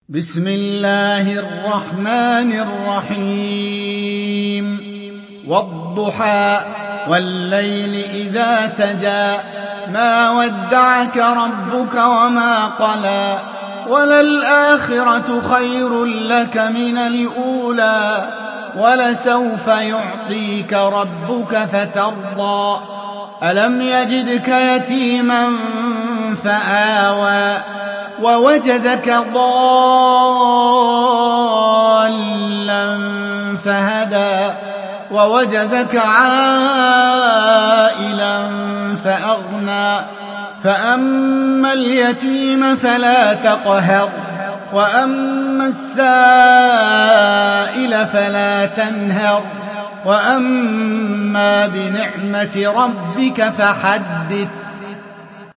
بسم الله الرحمن الرحيم والضحى والليل إذا سجى ما ودعك ربك وما قلى وللآخرة خير لك من الأولى ولسوف يعطيك ربك فترضى ألم يجدك يتيما فآوى ووجدك ضالا فهدى ووجدك عائلا فأغنى فأما اليتيم فلا تقهر وأما السائل فلا تنهر وأما بنعمة ربك فحدث